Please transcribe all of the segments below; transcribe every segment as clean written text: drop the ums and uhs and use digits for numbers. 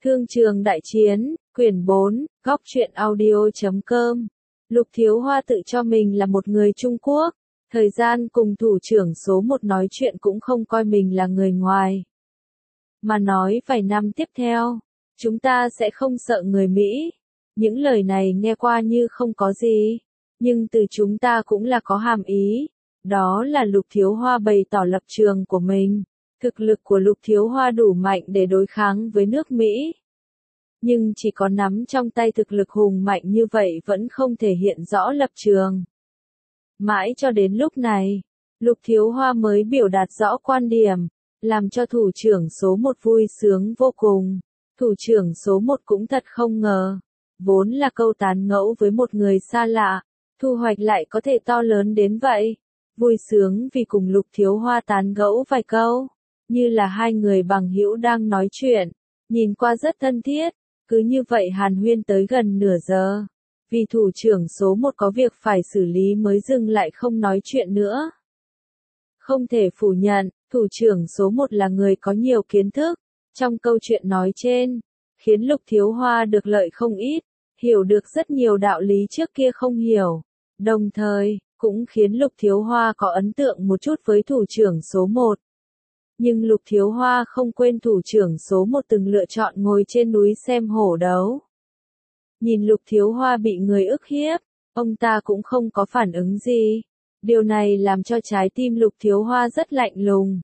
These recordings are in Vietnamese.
Thương trường đại chiến, quyển 4, góc truyện audio.com. Lục Thiếu Hoa tự cho mình là một người Trung Quốc, thời gian cùng thủ trưởng số 1 nói chuyện cũng không coi mình là người ngoài. Mà nói vài năm tiếp theo, chúng ta sẽ không sợ người Mỹ. Những lời này nghe qua như không có gì, nhưng từ chúng ta cũng là có hàm ý. Đó là Lục Thiếu Hoa bày tỏ lập trường của mình. Thực lực của Lục Thiếu Hoa đủ mạnh để đối kháng với nước Mỹ. Nhưng chỉ có nắm trong tay thực lực hùng mạnh như vậy vẫn không thể hiện rõ lập trường. Mãi cho đến lúc này, Lục Thiếu Hoa mới biểu đạt rõ quan điểm, làm cho thủ trưởng số 1 vui sướng vô cùng. Thủ trưởng số 1 cũng thật không ngờ, vốn là câu tán ngẫu với một người xa lạ, thu hoạch lại có thể to lớn đến vậy. Vui sướng vì cùng Lục Thiếu Hoa tán gẫu vài câu, như là hai người bằng hữu đang nói chuyện, nhìn qua rất thân thiết. Cứ như vậy hàn huyên tới gần nửa giờ, vì thủ trưởng số 1 có việc phải xử lý mới dừng lại không nói chuyện nữa. Không thể phủ nhận, thủ trưởng số 1 là người có nhiều kiến thức, trong câu chuyện nói trên, khiến Lục Thiếu Hoa được lợi không ít, hiểu được rất nhiều đạo lý trước kia không hiểu, đồng thời, cũng khiến Lục Thiếu Hoa có ấn tượng một chút với thủ trưởng số 1. Nhưng Lục Thiếu Hoa không quên thủ trưởng số 1 từng lựa chọn ngồi trên núi xem hổ đấu. Nhìn Lục Thiếu Hoa bị người ức hiếp, ông ta cũng không có phản ứng gì. Điều này làm cho trái tim Lục Thiếu Hoa rất lạnh lùng.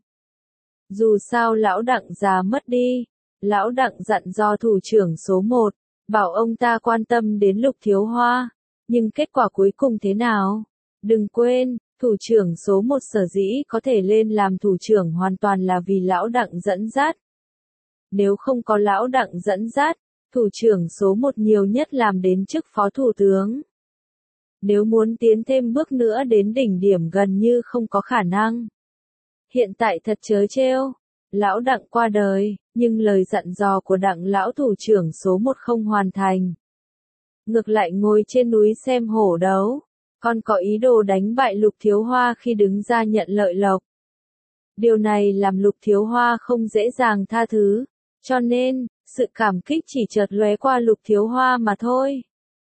Dù sao lão Đặng già mất đi, lão Đặng dặn dò thủ trưởng số 1, bảo ông ta quan tâm đến Lục Thiếu Hoa. Nhưng kết quả cuối cùng thế nào? Đừng quên, thủ trưởng số 1 sở dĩ có thể lên làm thủ trưởng hoàn toàn là vì lão Đặng dẫn dắt. Nếu không có lão Đặng dẫn dắt, thủ trưởng số 1 nhiều nhất làm đến chức phó thủ tướng. Nếu muốn tiến thêm bước nữa đến đỉnh điểm gần như không có khả năng. Hiện tại thật trớ trêu, lão Đặng qua đời, nhưng lời dặn dò của Đặng lão thủ trưởng số 1 không hoàn thành. Ngược lại ngồi trên núi xem hổ đấu, còn có ý đồ đánh bại Lục Thiếu Hoa khi đứng ra nhận lợi lộc. Điều này làm Lục Thiếu Hoa không dễ dàng tha thứ, cho nên, sự cảm kích chỉ chợt lóe qua Lục Thiếu Hoa mà thôi.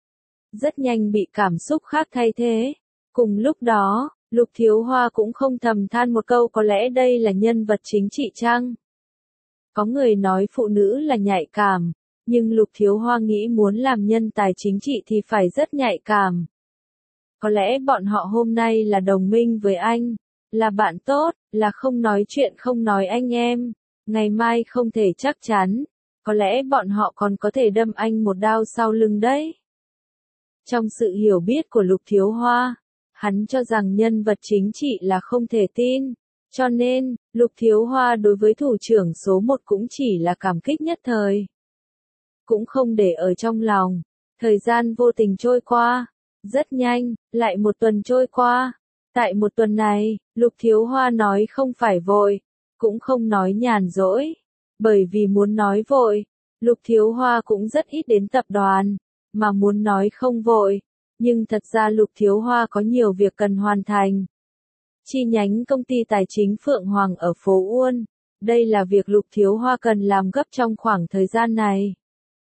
Rất nhanh bị cảm xúc khác thay thế. Cùng lúc đó, Lục Thiếu Hoa cũng không thầm than một câu có lẽ đây là nhân vật chính trị chăng? Có người nói phụ nữ là nhạy cảm, nhưng Lục Thiếu Hoa nghĩ muốn làm nhân tài chính trị thì phải rất nhạy cảm. Có lẽ bọn họ hôm nay là đồng minh với anh, là bạn tốt, là không nói chuyện không nói anh em, ngày mai không thể chắc chắn, có lẽ bọn họ còn có thể đâm anh một đao sau lưng đấy. Trong sự hiểu biết của Lục Thiếu Hoa, hắn cho rằng nhân vật chính trị là không thể tin, cho nên, Lục Thiếu Hoa đối với thủ trưởng số 1 cũng chỉ là cảm kích nhất thời. Cũng không để ở trong lòng, thời gian vô tình trôi qua. Rất nhanh, lại một tuần trôi qua. Tại một tuần này, Lục Thiếu Hoa nói không phải vội, cũng không nói nhàn rỗi. Bởi vì muốn nói vội, Lục Thiếu Hoa cũng rất ít đến tập đoàn, mà muốn nói không vội. Nhưng thật ra Lục Thiếu Hoa có nhiều việc cần hoàn thành. Chi nhánh công ty tài chính Phượng Hoàng ở phố Uôn. Đây là việc Lục Thiếu Hoa cần làm gấp trong khoảng thời gian này.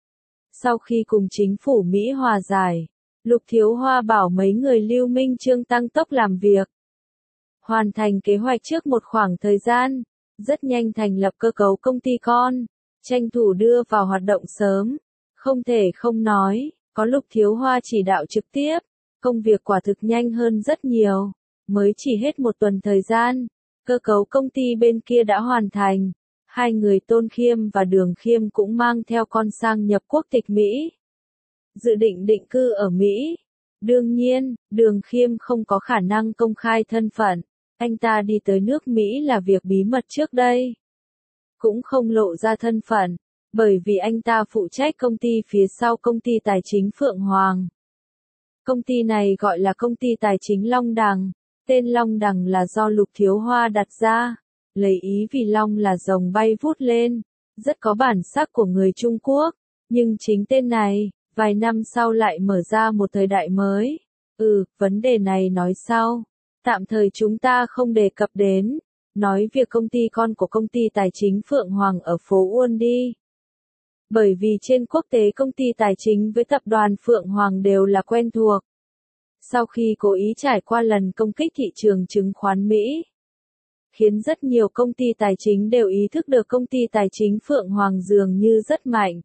Sau khi cùng chính phủ Mỹ hòa giải, Lục Thiếu Hoa bảo mấy người Lưu Minh Chương tăng tốc làm việc. Hoàn thành kế hoạch trước một khoảng thời gian, rất nhanh thành lập cơ cấu công ty con, tranh thủ đưa vào hoạt động sớm. Không thể không nói, có Lục Thiếu Hoa chỉ đạo trực tiếp, công việc quả thực nhanh hơn rất nhiều. Mới chỉ hết một tuần thời gian, cơ cấu công ty bên kia đã hoàn thành. Hai người Tôn Khiêm và Đường Khiêm cũng mang theo con sang nhập quốc tịch Mỹ. Dự định định cư ở Mỹ. Đương nhiên, Đường Khiêm không có khả năng công khai thân phận. Anh ta đi tới nước Mỹ là việc bí mật trước đây. Cũng không lộ ra thân phận, bởi vì anh ta phụ trách công ty phía sau công ty tài chính Phượng Hoàng. Công ty này gọi là công ty tài chính Long Đằng. Tên Long Đằng là do Lục Thiếu Hoa đặt ra, lấy ý vì long là rồng bay vút lên, rất có bản sắc của người Trung Quốc. Nhưng chính tên này, vài năm sau lại mở ra một thời đại mới. Vấn đề này nói sau. Tạm thời chúng ta không đề cập đến. Nói việc công ty con của công ty tài chính Phượng Hoàng ở phố Uôn đi. Bởi vì trên quốc tế công ty tài chính với tập đoàn Phượng Hoàng đều là quen thuộc. Sau khi cố ý trải qua lần công kích thị trường chứng khoán Mỹ, khiến rất nhiều công ty tài chính đều ý thức được công ty tài chính Phượng Hoàng dường như rất mạnh.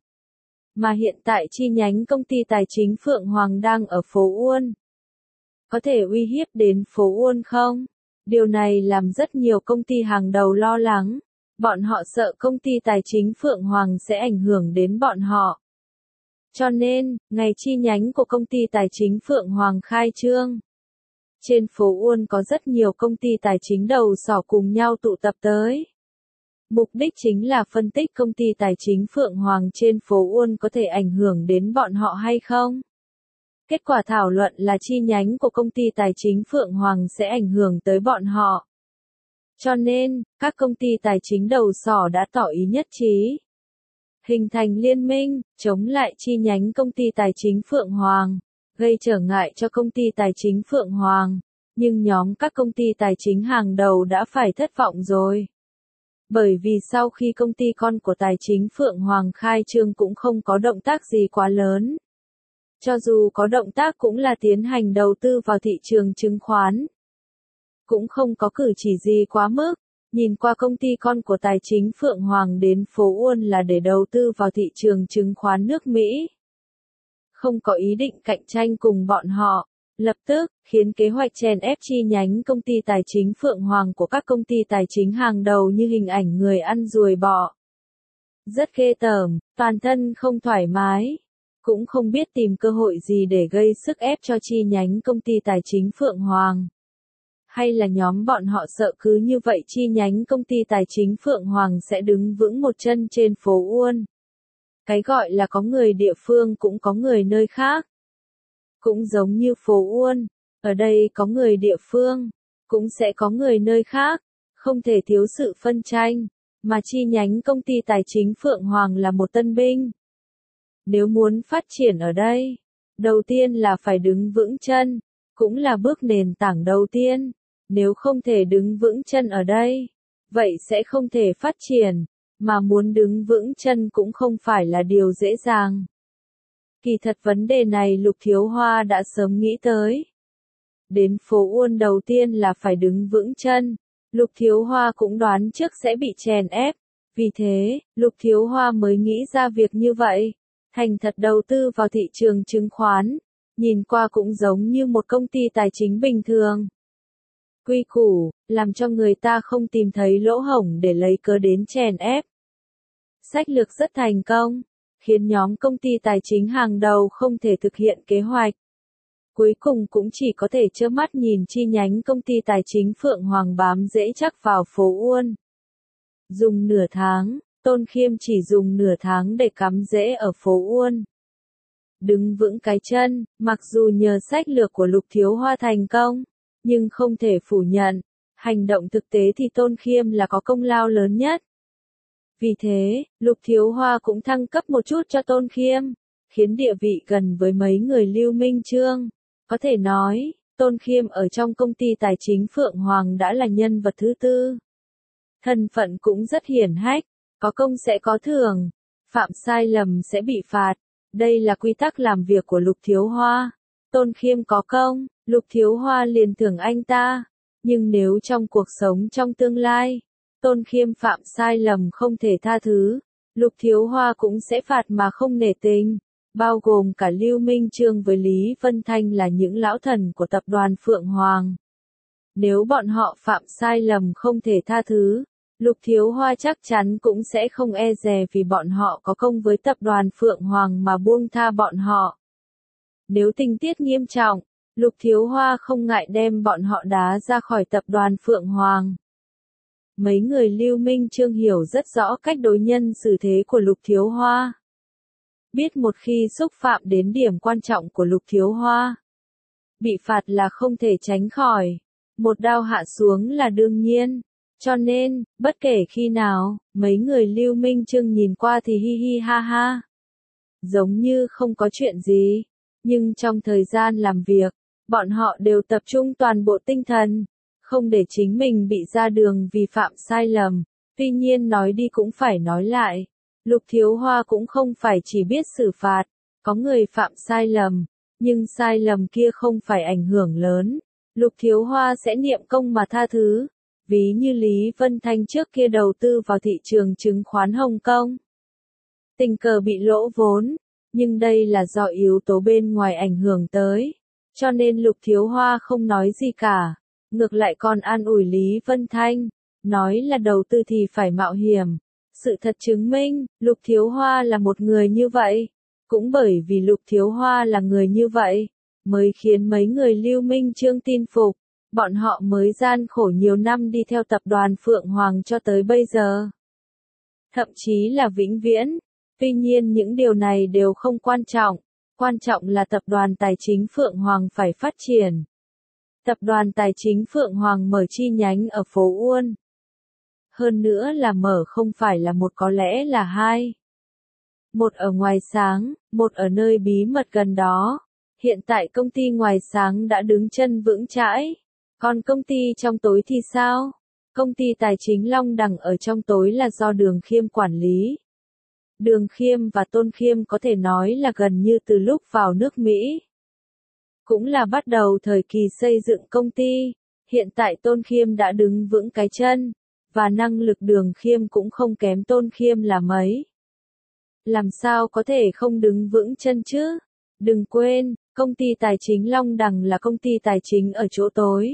Mà hiện tại chi nhánh công ty tài chính Phượng Hoàng đang ở phố Uôn. Có thể uy hiếp đến phố Uôn không? Điều này làm rất nhiều công ty hàng đầu lo lắng. Bọn họ sợ công ty tài chính Phượng Hoàng sẽ ảnh hưởng đến bọn họ. Cho nên, ngày chi nhánh của công ty tài chính Phượng Hoàng khai trương. Trên phố Uôn có rất nhiều công ty tài chính đầu sỏ cùng nhau tụ tập tới. Mục đích chính là phân tích công ty tài chính Phượng Hoàng trên phố Uôn có thể ảnh hưởng đến bọn họ hay không. Kết quả thảo luận là chi nhánh của công ty tài chính Phượng Hoàng sẽ ảnh hưởng tới bọn họ. Cho nên, các công ty tài chính đầu sỏ đã tỏ ý nhất trí. Hình thành liên minh, chống lại chi nhánh công ty tài chính Phượng Hoàng, gây trở ngại cho công ty tài chính Phượng Hoàng. Nhưng nhóm các công ty tài chính hàng đầu đã phải thất vọng rồi. Bởi vì sau khi công ty con của tài chính Phượng Hoàng khai trương cũng không có động tác gì quá lớn. Cho dù có động tác cũng là tiến hành đầu tư vào thị trường chứng khoán. Cũng không có cử chỉ gì quá mức. Nhìn qua công ty con của tài chính Phượng Hoàng đến phố Uôn là để đầu tư vào thị trường chứng khoán nước Mỹ. Không có ý định cạnh tranh cùng bọn họ. Lập tức, khiến kế hoạch chèn ép chi nhánh công ty tài chính Phượng Hoàng của các công ty tài chính hàng đầu như hình ảnh người ăn ruồi bọ. Rất ghê tởm, toàn thân không thoải mái. Cũng không biết tìm cơ hội gì để gây sức ép cho chi nhánh công ty tài chính Phượng Hoàng. Hay là nhóm bọn họ sợ cứ như vậy chi nhánh công ty tài chính Phượng Hoàng sẽ đứng vững một chân trên phố Uôn. Cái gọi là có người địa phương cũng có người nơi khác. Cũng giống như phố Uôn, ở đây có người địa phương, cũng sẽ có người nơi khác, không thể thiếu sự phân tranh, mà chi nhánh công ty tài chính Phượng Hoàng là một tân binh. Nếu muốn phát triển ở đây, đầu tiên là phải đứng vững chân, cũng là bước nền tảng đầu tiên. Nếu không thể đứng vững chân ở đây, vậy sẽ không thể phát triển, mà muốn đứng vững chân cũng không phải là điều dễ dàng. Kỳ thật vấn đề này Lục Thiếu Hoa đã sớm nghĩ tới. Đến phố Uôn đầu tiên là phải đứng vững chân, Lục Thiếu Hoa cũng đoán trước sẽ bị chèn ép, vì thế, Lục Thiếu Hoa mới nghĩ ra việc như vậy, thành thật đầu tư vào thị trường chứng khoán, nhìn qua cũng giống như một công ty tài chính bình thường. Quy củ, làm cho người ta không tìm thấy lỗ hổng để lấy cớ đến chèn ép. Sách lược rất thành công, khiến nhóm công ty tài chính hàng đầu không thể thực hiện kế hoạch. Cuối cùng cũng chỉ có thể trơ mắt nhìn chi nhánh công ty tài chính Phượng Hoàng bám rễ chắc vào phố Uôn. Dùng nửa tháng, Tôn Khiêm chỉ dùng nửa tháng để cắm rễ ở phố Uôn. Đứng vững cái chân, mặc dù nhờ sách lược của Lục Thiếu Hoa thành công, nhưng không thể phủ nhận, hành động thực tế thì Tôn Khiêm là có công lao lớn nhất. Vì thế, Lục Thiếu Hoa cũng thăng cấp một chút cho Tôn Khiêm, khiến địa vị gần với mấy người Lưu Minh Chương. Có thể nói, Tôn Khiêm ở trong công ty tài chính Phượng Hoàng đã là nhân vật thứ tư. Thân phận cũng rất hiển hách, có công sẽ có thưởng, phạm sai lầm sẽ bị phạt. Đây là quy tắc làm việc của Lục Thiếu Hoa. Tôn Khiêm có công, Lục Thiếu Hoa liền thưởng anh ta. Nhưng nếu trong cuộc sống trong tương lai, Tôn Khiêm phạm sai lầm không thể tha thứ, Lục Thiếu Hoa cũng sẽ phạt mà không nể tình. Bao gồm cả Lưu Minh Chương với Lý Vân Thanh là những lão thần của tập đoàn Phượng Hoàng. Nếu bọn họ phạm sai lầm không thể tha thứ, Lục Thiếu Hoa chắc chắn cũng sẽ không e dè vì bọn họ có công với tập đoàn Phượng Hoàng mà buông tha bọn họ. Nếu tình tiết nghiêm trọng, Lục Thiếu Hoa không ngại đem bọn họ đá ra khỏi tập đoàn Phượng Hoàng. Mấy người Lưu Minh Chương hiểu rất rõ cách đối nhân xử thế của Lục Thiếu Hoa. Biết một khi xúc phạm đến điểm quan trọng của Lục Thiếu Hoa, bị phạt là không thể tránh khỏi, một đao hạ xuống là đương nhiên. Cho nên, bất kể khi nào, mấy người Lưu Minh Chương nhìn qua thì hi hi ha ha. Giống như không có chuyện gì. Nhưng trong thời gian làm việc, bọn họ đều tập trung toàn bộ tinh thần, không để chính mình bị ra đường vì phạm sai lầm. Tuy nhiên nói đi cũng phải nói lại, Lục Thiếu Hoa cũng không phải chỉ biết xử phạt, có người phạm sai lầm, nhưng sai lầm kia không phải ảnh hưởng lớn. Lục Thiếu Hoa sẽ niệm công mà tha thứ. Ví như Lý Vân Thanh trước kia đầu tư vào thị trường chứng khoán Hồng Kông. Tình cờ bị lỗ vốn, nhưng đây là do yếu tố bên ngoài ảnh hưởng tới. Cho nên Lục Thiếu Hoa không nói gì cả. Ngược lại còn an ủi Lý Vân Thanh, nói là đầu tư thì phải mạo hiểm. Sự thật chứng minh, Lục Thiếu Hoa là một người như vậy. Cũng bởi vì Lục Thiếu Hoa là người như vậy, mới khiến mấy người Lưu Minh Chương tin phục. Bọn họ mới gian khổ nhiều năm đi theo tập đoàn Phượng Hoàng cho tới bây giờ. Thậm chí là vĩnh viễn. Tuy nhiên những điều này đều không quan trọng. Quan trọng là tập đoàn tài chính Phượng Hoàng phải phát triển. Tập đoàn tài chính Phượng Hoàng mở chi nhánh ở phố Uôn. Hơn nữa là mở không phải là một có lẽ là hai. Một ở ngoài sáng, một ở nơi bí mật gần đó. Hiện tại công ty ngoài sáng đã đứng chân vững chãi. Còn công ty trong tối thì sao? Công ty tài chính Long Đằng ở trong tối là do Đường Khiêm quản lý. Đường Khiêm và Tôn Khiêm có thể nói là gần như từ lúc vào nước Mỹ. Cũng là bắt đầu thời kỳ xây dựng công ty. Hiện tại Tôn Khiêm đã đứng vững cái chân. Và năng lực Đường Khiêm cũng không kém Tôn Khiêm là mấy. Làm sao có thể không đứng vững chân chứ? Đừng quên, công ty tài chính Long Đằng là công ty tài chính ở chỗ tối.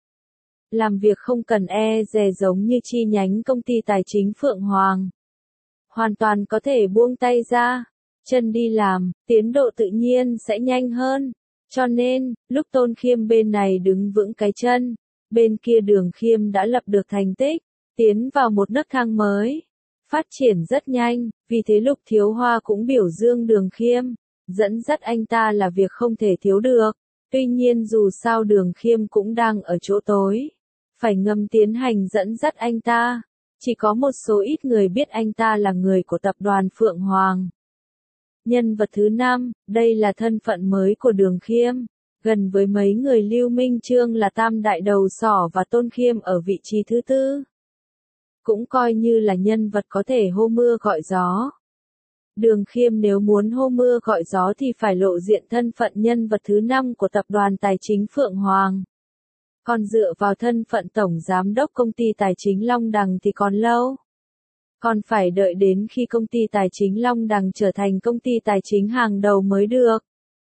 Làm việc không cần e dè giống như chi nhánh công ty tài chính Phượng Hoàng. Hoàn toàn có thể buông tay ra, chân đi làm, tiến độ tự nhiên sẽ nhanh hơn. Cho nên, lúc Tôn Khiêm bên này đứng vững cái chân, bên kia Đường Khiêm đã lập được thành tích, tiến vào một nấc thang mới. Phát triển rất nhanh, vì thế Lục Thiếu Hoa cũng biểu dương Đường Khiêm, dẫn dắt anh ta là việc không thể thiếu được. Tuy nhiên dù sao Đường Khiêm cũng đang ở chỗ tối, phải ngầm tiến hành dẫn dắt anh ta. Chỉ có một số ít người biết anh ta là người của tập đoàn Phượng Hoàng. Nhân vật thứ 5, đây là thân phận mới của Đường Khiêm. Gần với mấy người Lưu Minh Chương là Tam Đại Đầu Sỏ và Tôn Khiêm ở vị trí thứ 4. Cũng coi như là nhân vật có thể hô mưa gọi gió. Đường Khiêm nếu muốn hô mưa gọi gió thì phải lộ diện thân phận nhân vật thứ 5 của tập đoàn tài chính Phượng Hoàng. Còn dựa vào thân phận tổng giám đốc công ty tài chính Long Đằng thì còn lâu. Còn phải đợi đến khi công ty tài chính Long Đằng trở thành công ty tài chính hàng đầu mới được.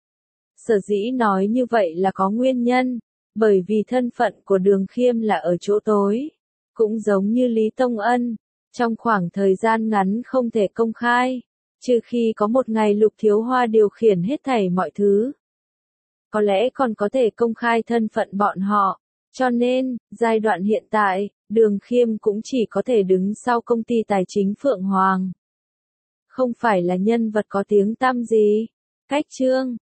Sở dĩ nói như vậy là có nguyên nhân, bởi vì thân phận của Đường Khiêm là ở chỗ tối. Cũng giống như Lý Tông Ân, trong khoảng thời gian ngắn không thể công khai, trừ khi có một ngày Lục Thiếu Hoa điều khiển hết thảy mọi thứ. Có lẽ còn có thể công khai thân phận bọn họ. Cho nên, giai đoạn hiện tại, Đường Khiêm cũng chỉ có thể đứng sau công ty tài chính Phượng Hoàng. Không phải là nhân vật có tiếng tăm gì. Cách chương